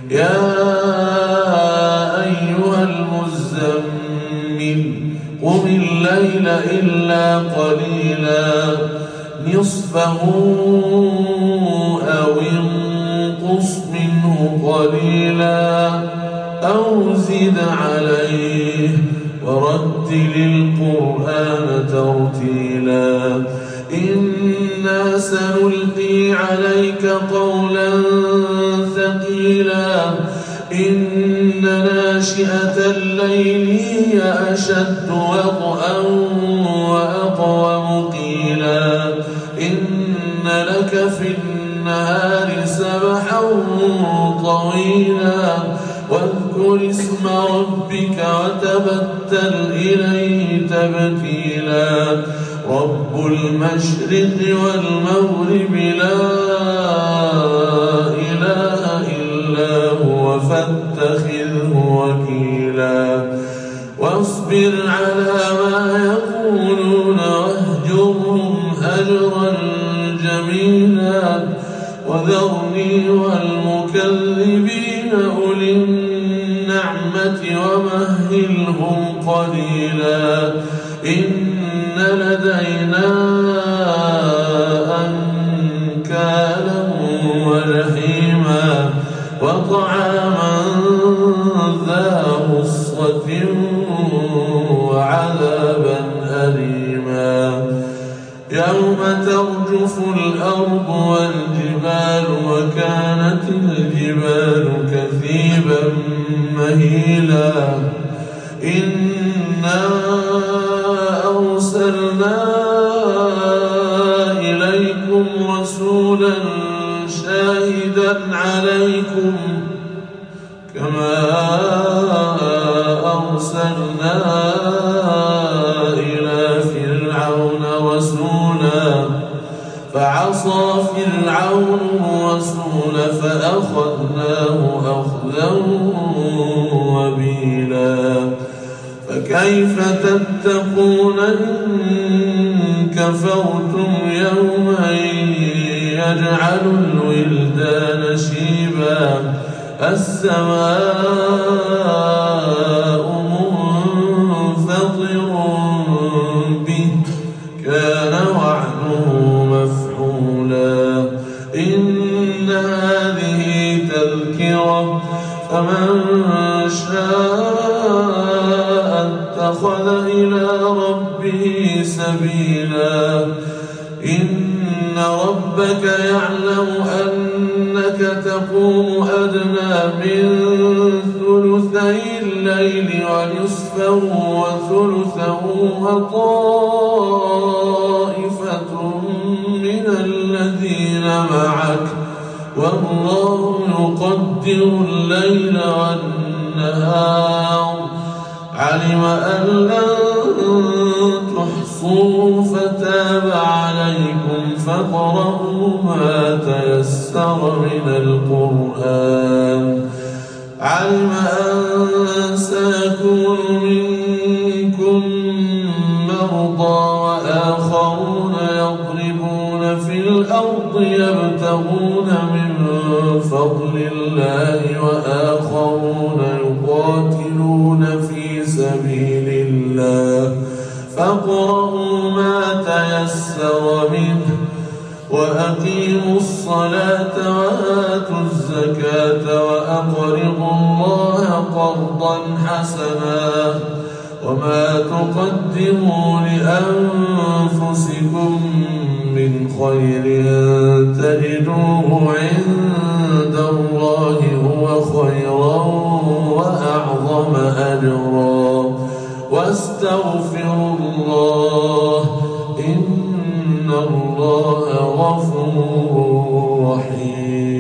يا أيها المزمل قم الليل إلا قليلا نصفه أو انقص منه قليلا أو زد عليه ورتل القرآن ترتيلا إنا سنلقي عليك قولا ثقيلا إن ناشئة الليل هي أشد وطئا وأقوم قيلا إن لك في النهار سبحا طويلا واذكر اسم ربك وتبتل إليه تبتيلا رب المشرق والمغرب لا إله إلا هو فاتخذه وكيلا واصبر على ما يقولون واهجرهم هجرا جميلا وذرني والمكذبين أولي النعمة ومهلهم قليلا إن لدينا أنكالا وجحيما وطعاما ذا غصة وعذابا أليما يوم ترجف الأرض والجبال وكانت الجبال كثيبا مهيلا إنا أرسلنا إليكم رسولا شاهدا عليكم كما أرسلنا إلى فرعون رسولا فعصى فرعون الرسول فأخذناه أخذا وبيلا فكيف تتقون إن كفرتم يوما يجعل الولدان شيبا السماء منفطر به كان وعده مفعولا إن هذه تذكرة فمن شاء اتخذ إلى ربه سبيلا إن ربك يعلم أنك تقوم أدنى من ثلثي الليل ونصفه وثلثه وطائفة من الذين معك والله يقدر الليل والنهار علم أن لن تحصوا فتاب عليكم فاقرؤوا ما تيسر من القرآن علم أن سيكون منكم مرضى وآخرون يضربون في الأرض يبتغون من فضل الله وآخرون يقاتلون في سبيل الله فاقرؤوا ما تيسر منه وأقيموا الصلاة وآتوا الزكاة وأقرضوا الله قرضا حسنا وما تقدموا لأنفسكم من خير تجدوه عند الله هو خيرا وأعظم أجرا واستغفروا الله إن الله غفور رحيم.